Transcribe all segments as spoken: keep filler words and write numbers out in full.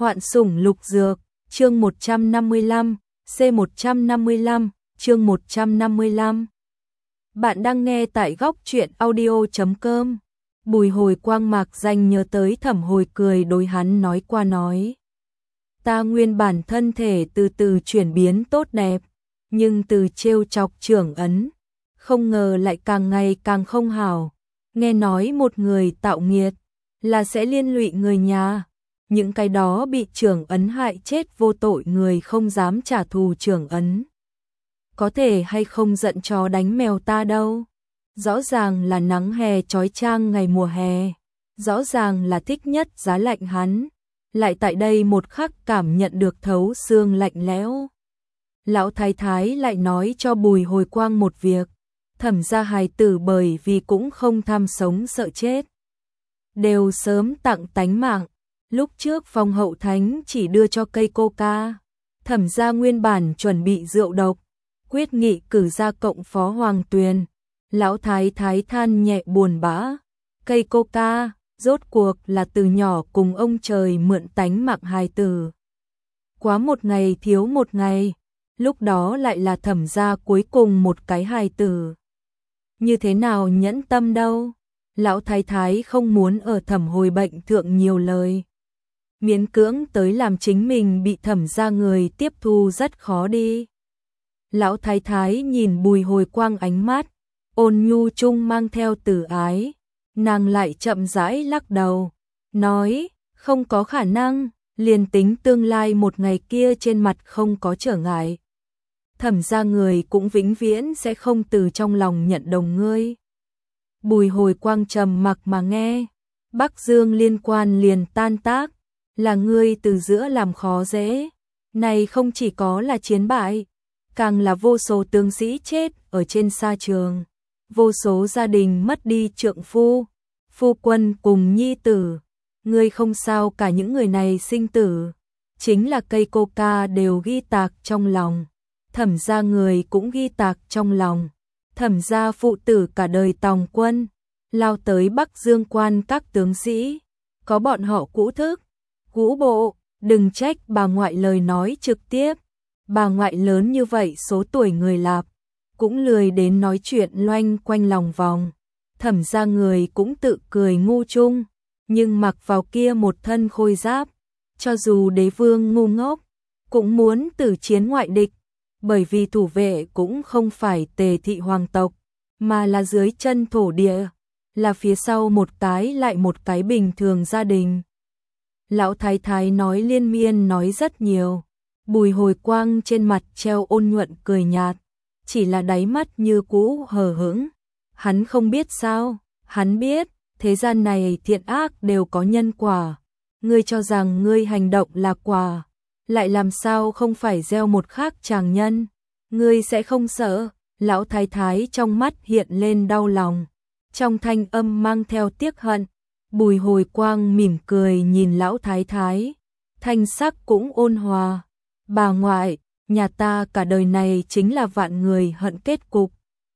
Hoạn sủng lục dược, chương một trăm năm mươi lăm, C một trăm năm mươi lăm, chương một trăm năm mươi lăm. Bạn đang nghe tại góc truyện audio chấm com. Bùi Hồi Quang mạc danh nhớ tới Thẩm Hồi cười đối hắn nói qua nói. Ta nguyên bản thân thể từ từ chuyển biến tốt đẹp, nhưng từ trêu chọc trưởng ấn, không ngờ lại càng ngày càng không hảo. Nghe nói một người tạo nghiệt là sẽ liên lụy người nhà. Những cái đó bị trưởng ấn hại chết vô tội người không dám trả thù trưởng ấn. Có thể hay không giận chó đánh mèo ta đâu. Rõ ràng là nắng hè chói chang ngày mùa hè. Rõ ràng là thích nhất giá lạnh hắn. Lại tại đây một khắc cảm nhận được thấu xương lạnh lẽo. Lão thái thái lại nói cho Bùi Hồi Quang một việc. Thẩm gia hài tử bởi vì cũng không tham sống sợ chết, đều sớm tặng tánh mạng. Lúc trước Phong Hậu Thánh chỉ đưa cho cây coca. Thẩm gia nguyên bản chuẩn bị rượu độc, quyết nghị cử ra cộng phó Hoàng Tuyền. Lão thái thái than nhẹ buồn bã. Cây coca, rốt cuộc là từ nhỏ cùng ông trời mượn tánh mạng hài tử. Quá một ngày thiếu một ngày, lúc đó lại là Thẩm gia cuối cùng một cái hài tử. Như thế nào nhẫn tâm đâu. Lão thái thái không muốn ở Thẩm Hồi bệnh thượng nhiều lời. Miễn cưỡng tới làm chính mình bị Thẩm gia người tiếp thu rất khó đi. Lão thái thái nhìn Bùi Hồi Quang ánh mắt ôn nhu chung mang theo từ ái, nàng lại chậm rãi lắc đầu, nói, không có khả năng, liền tính tương lai một ngày kia trên mặt không có trở ngại. Thẩm gia người cũng vĩnh viễn sẽ không từ trong lòng nhận đồng ngươi. Bùi Hồi Quang trầm mặc mà nghe, Bắc Dương liên quan liền tan tác, là ngươi từ giữa làm khó dễ. Này không chỉ có là chiến bại, càng là vô số tướng sĩ chết ở trên sa trường, vô số gia đình mất đi trượng phu, phu quân cùng nhi tử. Ngươi không sao cả những người này sinh tử, chính là cây coca đều ghi tạc trong lòng. Thẩm gia người cũng ghi tạc trong lòng. Thẩm gia phụ tử cả đời tòng quân, lao tới Bắc Dương quan các tướng sĩ, có bọn họ cũ thức, cũ bộ, đừng trách bà ngoại lời nói trực tiếp. Bà ngoại lớn như vậy số tuổi người lạp, cũng lười đến nói chuyện loanh quanh lòng vòng. Thẩm gia người cũng tự cười ngu chung, nhưng mặc vào kia một thân khôi giáp, cho dù đế vương ngu ngốc, cũng muốn tử chiến ngoại địch. Bởi vì thủ vệ cũng không phải Tề thị hoàng tộc, mà là dưới chân thổ địa, là phía sau một cái lại một cái bình thường gia đình. Lão thái thái nói liên miên nói rất nhiều. Bùi Hồi Quang trên mặt treo ôn nhuận cười nhạt, chỉ là đáy mắt như cũ hờ hững. Hắn không biết sao, hắn biết, thế gian này thiện ác đều có nhân quả. Ngươi cho rằng ngươi hành động là quả, lại làm sao không phải gieo một khác tràng nhân. Ngươi sẽ không sợ. Lão thái thái trong mắt hiện lên đau lòng, trong thanh âm mang theo tiếc hận. Bùi Hồi Quang mỉm cười nhìn lão thái thái, thanh sắc cũng ôn hòa. Bà ngoại, nhà ta cả đời này chính là vạn người hận kết cục.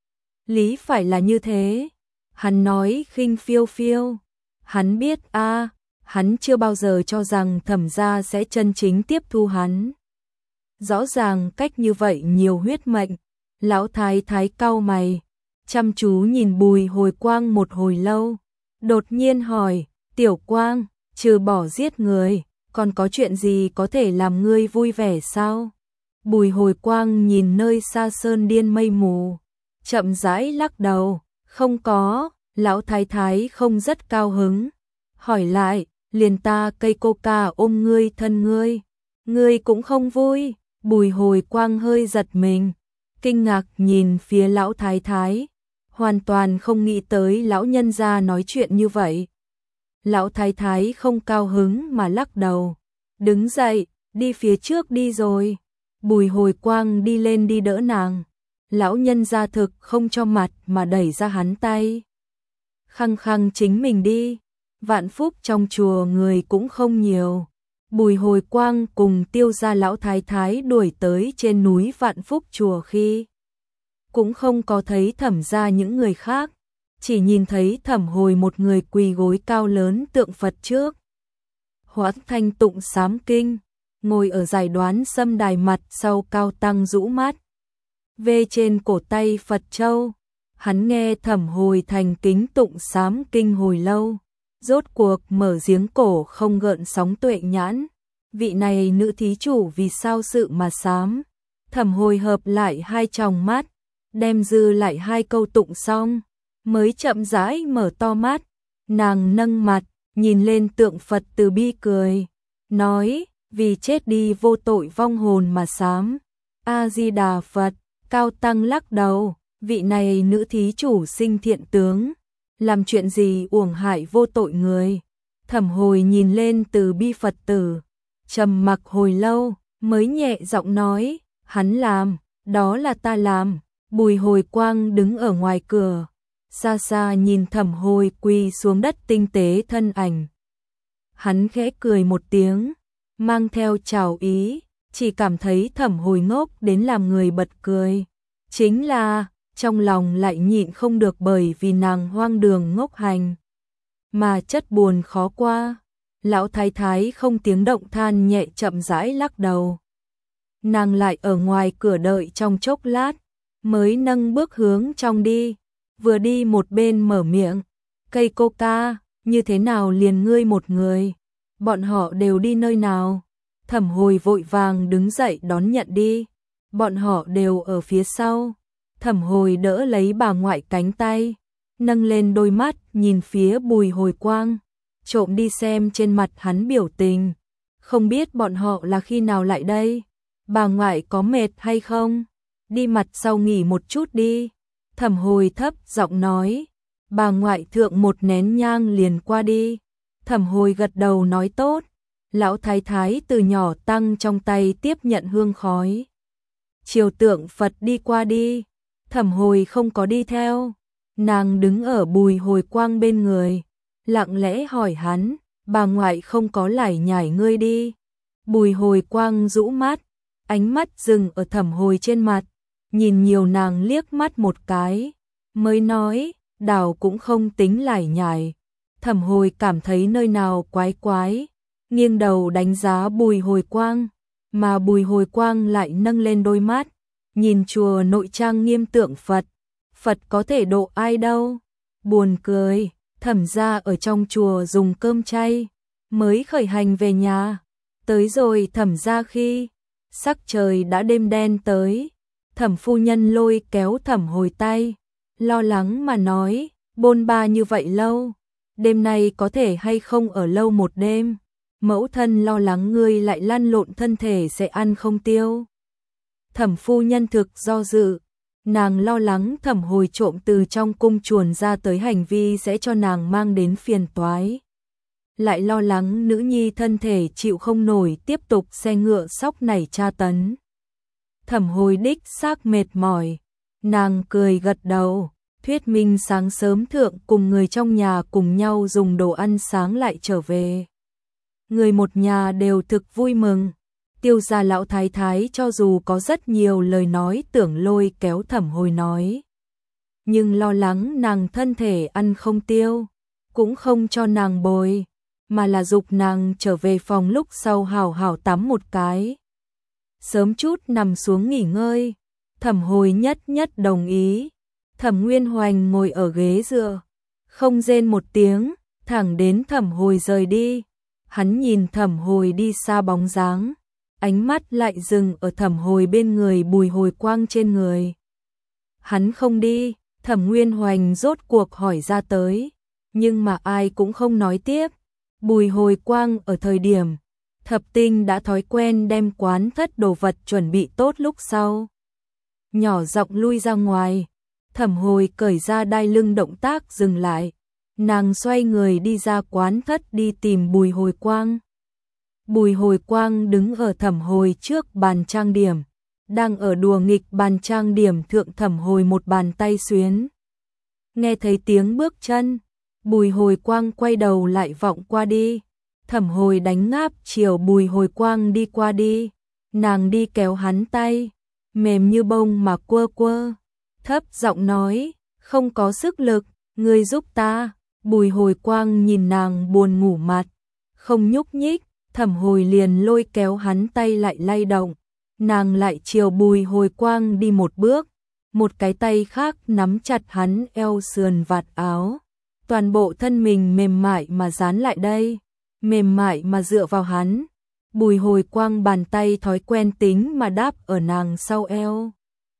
Lý phải là như thế. Hắn nói khinh phiêu phiêu. Hắn biết a, à, hắn chưa bao giờ cho rằng Thẩm gia sẽ chân chính tiếp thu hắn. Rõ ràng cách như vậy nhiều huyết mệnh. Lão thái thái cau mày, chăm chú nhìn Bùi Hồi Quang một hồi lâu, đột nhiên hỏi, Tiểu Quang, trừ bỏ giết người, còn có chuyện gì có thể làm ngươi vui vẻ sao? Bùi Hồi Quang nhìn nơi xa sơn điên mây mù, chậm rãi lắc đầu, không có. Lão thái thái không rất cao hứng, hỏi lại, liền ta cây coca ôm ngươi thân ngươi, ngươi cũng không vui. Bùi Hồi Quang hơi giật mình, kinh ngạc nhìn phía lão thái thái, hoàn toàn không nghĩ tới lão nhân gia nói chuyện như vậy. Lão thái thái không cao hứng mà lắc đầu, đứng dậy, đi phía trước đi rồi. Bùi Hồi Quang đi lên đi đỡ nàng. Lão nhân gia thực không cho mặt mà đẩy ra hắn tay. Khăng khăng chính mình đi. Vạn Phúc trong chùa người cũng không nhiều. Bùi Hồi Quang cùng Tiêu gia lão thái thái đuổi tới trên núi Vạn Phúc chùa khi cũng không có thấy Thẩm gia những người khác, chỉ nhìn thấy Thẩm Hồi một người quỳ gối cao lớn tượng Phật trước. Hoãn Thanh tụng sám kinh, ngồi ở giải đoán sâm đài mặt sau cao tăng rũ mắt. Về trên cổ tay Phật châu, hắn nghe Thẩm Hồi thành kính tụng sám kinh hồi lâu, rốt cuộc mở giếng cổ không gợn sóng tuệ nhãn. Vị này nữ thí chủ vì sao sự mà sám? Thẩm Hồi hợp lại hai tròng mắt, đem dư lại hai câu tụng xong, mới chậm rãi mở to mắt. Nàng nâng mặt, nhìn lên tượng Phật từ bi cười, nói, vì chết đi vô tội vong hồn mà sám. A-di-đà Phật. Cao tăng lắc đầu, vị này nữ thí chủ sinh thiện tướng, làm chuyện gì uổng hại vô tội người. Thẩm Hồi nhìn lên từ bi Phật tử, trầm mặc hồi lâu, mới nhẹ giọng nói, hắn làm, đó là ta làm. Bùi Hồi Quang đứng ở ngoài cửa, xa xa nhìn Thẩm Hồi quỳ xuống đất tinh tế thân ảnh. Hắn khẽ cười một tiếng, mang theo chào ý, chỉ cảm thấy Thẩm Hồi ngốc đến làm người bật cười. Chính là, trong lòng lại nhịn không được bởi vì nàng hoang đường ngốc hành, mà chất buồn khó qua. Lão thái thái không tiếng động than nhẹ chậm rãi lắc đầu. Nàng lại ở ngoài cửa đợi trong chốc lát, mới nâng bước hướng trong đi, vừa đi một bên mở miệng, cây coca, như thế nào liền ngươi một người, bọn họ đều đi nơi nào? Thẩm Hồi vội vàng đứng dậy đón nhận đi, bọn họ đều ở phía sau. Thẩm Hồi đỡ lấy bà ngoại cánh tay, nâng lên đôi mắt nhìn phía Bùi Hồi Quang, trộm đi xem trên mặt hắn biểu tình, không biết bọn họ là khi nào lại đây, bà ngoại có mệt hay không, đi mặt sau nghỉ một chút đi. Thẩm Hồi thấp giọng nói, bà ngoại thượng một nén nhang liền qua đi. Thẩm Hồi gật đầu nói tốt. Lão thái thái từ nhỏ tăng trong tay tiếp nhận hương khói, chiều tượng Phật đi qua đi. Thẩm Hồi không có đi theo, nàng đứng ở Bùi Hồi Quang bên người, lặng lẽ hỏi hắn, bà ngoại không có lải nhải ngươi đi. Bùi Hồi Quang rũ mắt, ánh mắt dừng ở Thẩm Hồi trên mặt, nhìn nhiều nàng liếc mắt một cái, mới nói, đảo cũng không tính lải nhải. Thẩm Hồi cảm thấy nơi nào quái quái, nghiêng đầu đánh giá Bùi Hồi Quang, mà Bùi Hồi Quang lại nâng lên đôi mắt, nhìn chùa nội trang nghiêm tượng Phật, Phật có thể độ ai đâu. Buồn cười, Thẩm gia ở trong chùa dùng cơm chay, mới khởi hành về nhà, tới rồi Thẩm gia khi sắc trời đã đêm đen tới. Thẩm phu nhân lôi kéo Thẩm Hồi tay, lo lắng mà nói, bôn ba như vậy lâu, đêm nay có thể hay không ở lâu một đêm, mẫu thân lo lắng ngươi lại lăn lộn thân thể sẽ ăn không tiêu. Thẩm phu nhân thực do dự, nàng lo lắng Thẩm Hồi trộm từ trong cung chuồn ra tới hành vi sẽ cho nàng mang đến phiền toái, lại lo lắng nữ nhi thân thể chịu không nổi tiếp tục xe ngựa sóc nảy tra tấn. Thẩm Hồi đích xác mệt mỏi, nàng cười gật đầu, thuyết minh sáng sớm thượng cùng người trong nhà cùng nhau dùng đồ ăn sáng lại trở về. Người một nhà đều thực vui mừng. Tiêu gia lão thái thái cho dù có rất nhiều lời nói tưởng lôi kéo Thẩm Hồi nói, nhưng lo lắng nàng thân thể ăn không tiêu, cũng không cho nàng bồi, mà là dục nàng trở về phòng lúc sau hào hào tắm một cái, sớm chút nằm xuống nghỉ ngơi. Thẩm Hồi nhất nhất đồng ý. Thẩm Nguyên Hoành ngồi ở ghế dựa, không rên một tiếng, thẳng đến Thẩm Hồi rời đi. Hắn nhìn Thẩm Hồi đi xa bóng dáng, ánh mắt lại dừng ở Thẩm Hồi bên người Bùi Hồi Quang trên người. Hắn không đi, Thẩm Nguyên Hoành rốt cuộc hỏi ra tới, nhưng mà ai cũng không nói tiếp. Bùi Hồi Quang ở thời điểm Thập Tinh đã thói quen đem quán thất đồ vật chuẩn bị tốt lúc sau, nhỏ giọng lui ra ngoài. Thẩm Hồi cởi ra đai lưng động tác dừng lại, nàng xoay người đi ra quán thất đi tìm Bùi Hồi Quang. Bùi Hồi Quang đứng ở Thẩm Hồi trước bàn trang điểm, đang ở đùa nghịch bàn trang điểm thượng Thẩm Hồi một bàn tay xuyến. Nghe thấy tiếng bước chân, Bùi Hồi Quang quay đầu lại vọng qua đi. Thẩm Hồi đánh ngáp chiều Bùi Hồi Quang đi qua đi, nàng đi kéo hắn tay, mềm như bông mà quơ quơ, thấp giọng nói, không có sức lực, ngươi giúp ta. Bùi Hồi Quang nhìn nàng buồn ngủ mặt, không nhúc nhích, Thẩm Hồi liền lôi kéo hắn tay lại lay động, nàng lại chiều Bùi Hồi Quang đi một bước, một cái tay khác nắm chặt hắn eo sườn vạt áo, toàn bộ thân mình mềm mại mà dán lại đây, mềm mại mà dựa vào hắn. Bùi Hồi Quang bàn tay thói quen tính mà đáp ở nàng sau eo,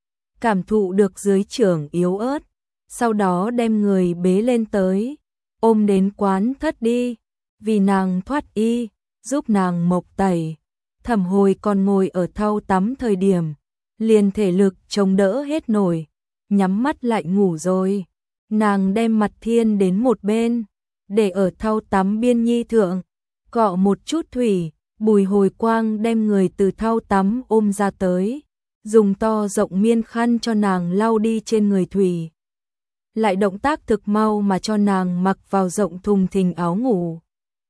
cảm thụ được dưới trưởng yếu ớt, sau đó đem người bế lên tới, ôm đến quán thất đi, vì nàng thoát y, giúp nàng mộc tẩy. Thẩm Hồi còn ngồi ở thau tắm thời điểm, liền thể lực chống đỡ hết nổi, nhắm mắt lại ngủ rồi. Nàng đem mặt thiên đến một bên, để ở thau tắm biên nhi thượng, cọ một chút thủy. Bùi Hồi Quang đem người từ thau tắm ôm ra tới, dùng to rộng miên khăn cho nàng lau đi trên người thủy. Lại động tác thực mau mà cho nàng mặc vào rộng thùng thình áo ngủ.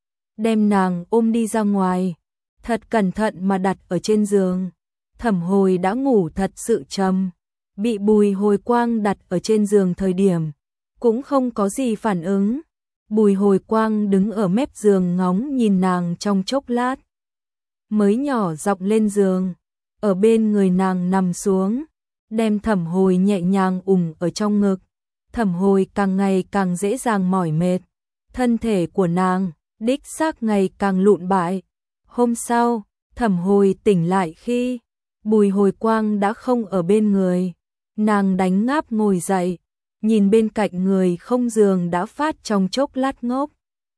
Đem nàng ôm đi ra ngoài, thật cẩn thận mà đặt ở trên giường. Thẩm Hồi đã ngủ thật sự trầm, bị Bùi Hồi Quang đặt ở trên giường thời điểm, cũng không có gì phản ứng. Bùi Hồi Quang đứng ở mép giường ngóng nhìn nàng trong chốc lát, mới nhỏ giọng lên giường, ở bên người nàng nằm xuống, đem Thẩm Hồi nhẹ nhàng ủng ở trong ngực. Thẩm Hồi càng ngày càng dễ dàng mỏi mệt, thân thể của nàng đích xác ngày càng lụn bại. Hôm sau, Thẩm Hồi tỉnh lại khi Bùi Hồi Quang đã không ở bên người, nàng đánh ngáp ngồi dậy, nhìn bên cạnh người không giường đã phát trong chốc lát ngốc,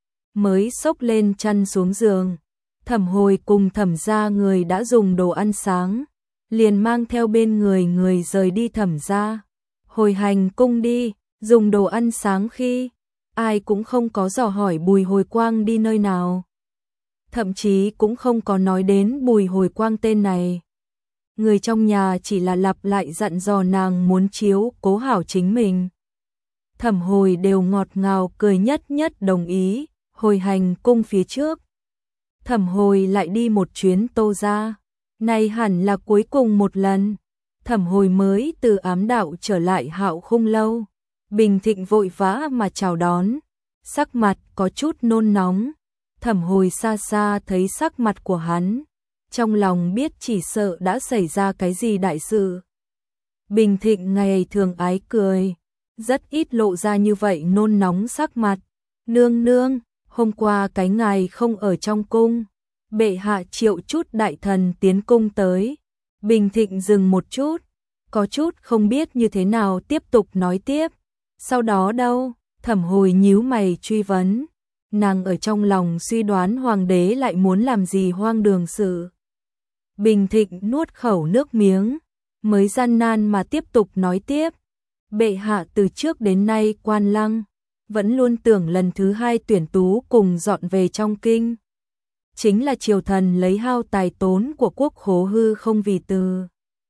mới xốc lên chăn xuống giường. Thẩm Hồi cùng Thẩm gia người đã dùng đồ ăn sáng, liền mang theo bên người người rời đi Thẩm gia, hồi hành cung đi. Dùng đồ ăn sáng khi ai cũng không có dò hỏi Bùi Hồi Quang đi nơi nào, thậm chí cũng không có nói đến Bùi Hồi Quang tên này. Người trong nhà chỉ là lặp lại dặn dò nàng muốn chiếu cố hảo chính mình. Thẩm Hồi đều ngọt ngào cười nhất nhất đồng ý. Hồi hành cung phía trước, Thẩm Hồi lại đi một chuyến Tô gia, này hẳn là cuối cùng một lần. Thẩm Hồi mới từ ám đạo trở lại Hạo Khung lâu, Bình Thịnh vội vã mà chào đón, sắc mặt có chút nôn nóng. Thẩm Hồi xa xa thấy sắc mặt của hắn, trong lòng biết chỉ sợ đã xảy ra cái gì đại sự. Bình Thịnh ngày thường ái cười, rất ít lộ ra như vậy nôn nóng sắc mặt. Nương nương, hôm qua cái ngài không ở trong cung, bệ hạ triệu chút đại thần tiến cung tới. Bình Thịnh dừng một chút, có chút không biết như thế nào tiếp tục nói tiếp. Sau đó đâu? Thẩm Hồi nhíu mày truy vấn. Nàng ở trong lòng suy đoán hoàng đế lại muốn làm gì hoang đường sự. Bình Thịnh nuốt khẩu nước miếng, mới gian nan mà tiếp tục nói tiếp. Bệ hạ từ trước đến nay quan lăng, vẫn luôn tưởng lần thứ hai tuyển tú cùng dọn về trong kinh. Chính là triều thần lấy hao tài tốn của quốc khố hư không vì từ.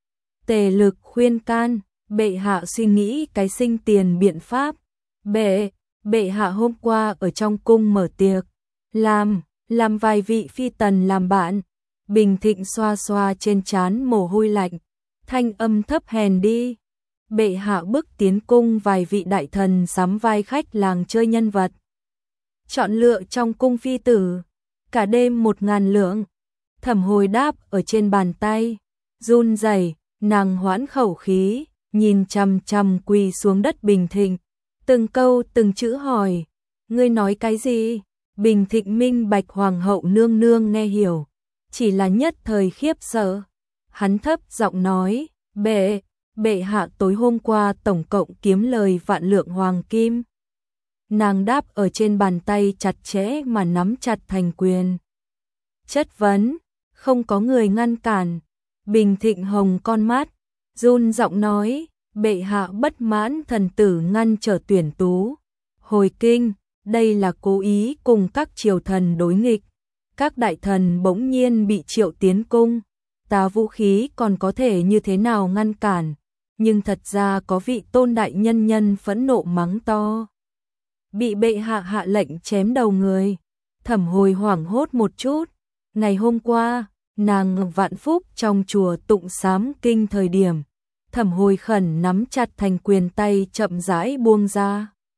Tề lực khuyên can, bệ hạ suy nghĩ cái sinh tiền biện pháp. Bệ, bệ hạ hôm qua ở trong cung mở tiệc, làm, làm vài vị phi tần làm bạn. Bình Thịnh xoa xoa trên trán mồ hôi lạnh, thanh âm thấp hèn đi. Bệ hạ bức tiến cung vài vị đại thần sắm vai khách làng chơi nhân vật. Chọn lựa trong cung phi tử, cả đêm một ngàn lượng. Thẩm Hồi đáp ở trên bàn tay, run rẩy, nàng hoãn khẩu khí, nhìn chằm chằm quỳ xuống đất Bình Thịnh, từng câu từng chữ hỏi, ngươi nói cái gì? Bình Thịnh minh bạch hoàng hậu nương nương nghe hiểu, chỉ là nhất thời khiếp sợ. Hắn thấp giọng nói, bệ, bệ hạ tối hôm qua tổng cộng kiếm lời vạn lượng hoàng kim. Nàng đáp ở trên bàn tay chặt chẽ mà nắm chặt thành quyền. Chất vấn, không có người ngăn cản. Bình Thịnh hồng con mắt, run giọng nói, bệ hạ bất mãn thần tử ngăn trở tuyển tú. Hồi kinh, đây là cố ý cùng các triều thần đối nghịch. Các đại thần bỗng nhiên bị triệu tiến cung, ta vũ khí còn có thể như thế nào ngăn cản, nhưng thật ra có vị tôn đại nhân nhân phẫn nộ mắng to. Bị bệ hạ hạ lệnh chém đầu người. Thẩm Hồi hoảng hốt một chút, ngày hôm qua, nàng Vạn Phúc trong chùa tụng sám kinh thời điểm, Thẩm Hồi khẩn nắm chặt thành quyền tay chậm rãi buông ra.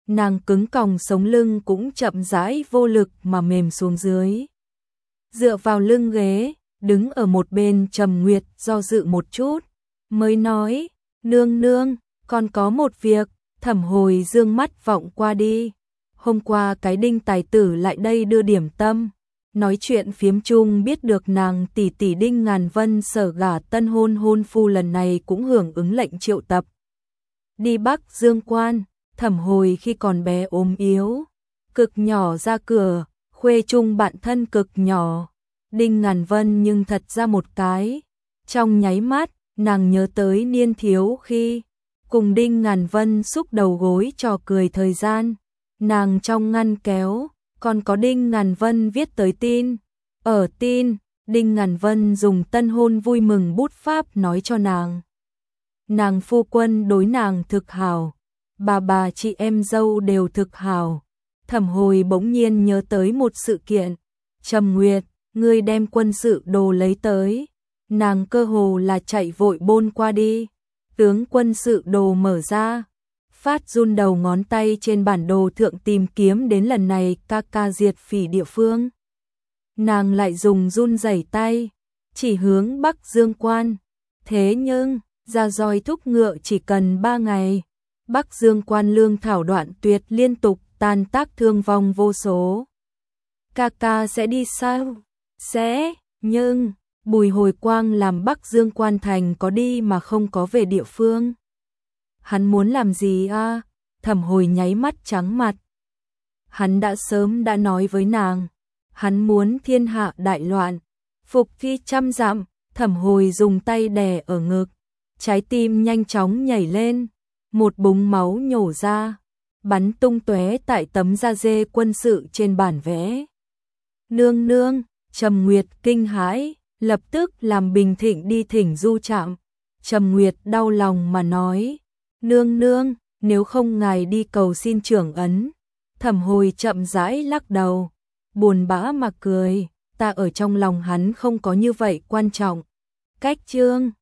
nàng cứng còng sống lưng cũng chậm rãi vô lực mà mềm xuống dưới. Dựa vào lưng ghế, đứng ở một bên Trầm Nguyệt do dự một chút, mới nói, nương nương, còn có một việc. Thẩm Hồi dương mắt vọng qua đi. Hôm qua cái Đinh tài tử lại đây đưa điểm tâm. Nói chuyện phiếm chung biết được nàng tỷ tỷ Đinh Ngàn Vân sở gả tân hôn hôn phu lần này cũng hưởng ứng lệnh triệu tập. Đi Bắc Dương Quan, Thẩm Hồi khi còn bé ốm yếu, cực nhỏ ra cửa, khuê chung bạn thân cực nhỏ. Đinh Ngàn Vân nhưng thật ra một cái. Trong nháy mắt, nàng nhớ tới niên thiếu khi cùng Đinh Ngàn Vân xúc đầu gối trò cười thời gian. Nàng trong ngăn kéo, còn có Đinh Ngàn Vân viết tới tin. Ở tin, Đinh Ngàn Vân dùng tân hôn vui mừng bút pháp nói cho nàng. Nàng phu quân đối nàng thực hảo, bà bà chị em dâu đều thực hảo. Thẩm Hồi bỗng nhiên nhớ tới một sự kiện. Trầm Nguyệt, ngươi đem quân sự đồ lấy tới. Nàng cơ hồ là chạy vội bôn qua đi. Tướng quân sự đồ mở ra. Phát run đầu ngón tay trên bản đồ thượng tìm kiếm đến lần này ca ca diệt phỉ địa phương. Nàng lại dùng run rẩy tay, chỉ hướng Bắc Dương Quan. Thế nhưng, ra roi thúc ngựa chỉ cần ba ngày. Bắc Dương Quan lương thảo đoạn tuyệt liên tục tan tác thương vong vô số. Ca ca sẽ đi sao? Sẽ, nhưng Bùi Hồi Quang làm Bắc Dương Quan thành có đi mà không có về địa phương. Hắn muốn làm gì a? Thẩm Hồi nháy mắt trắng mặt. Hắn đã sớm đã nói với nàng, hắn muốn thiên hạ đại loạn, phục thi trăm dặm. Thẩm Hồi dùng tay đè ở ngực, trái tim nhanh chóng nhảy lên, một búng máu nhổ ra, bắn tung tóe tại tấm da dê quân sự trên bản vẽ. Nương nương, Trầm Nguyệt kinh hãi, lập tức làm Bình Thịnh đi thỉnh Du Trạm. Trầm Nguyệt đau lòng mà nói, nương nương, nếu không ngài đi cầu xin trưởng ấn. Thẩm Hồi chậm rãi lắc đầu, buồn bã mà cười, ta ở trong lòng hắn không có như vậy quan trọng. Cách chương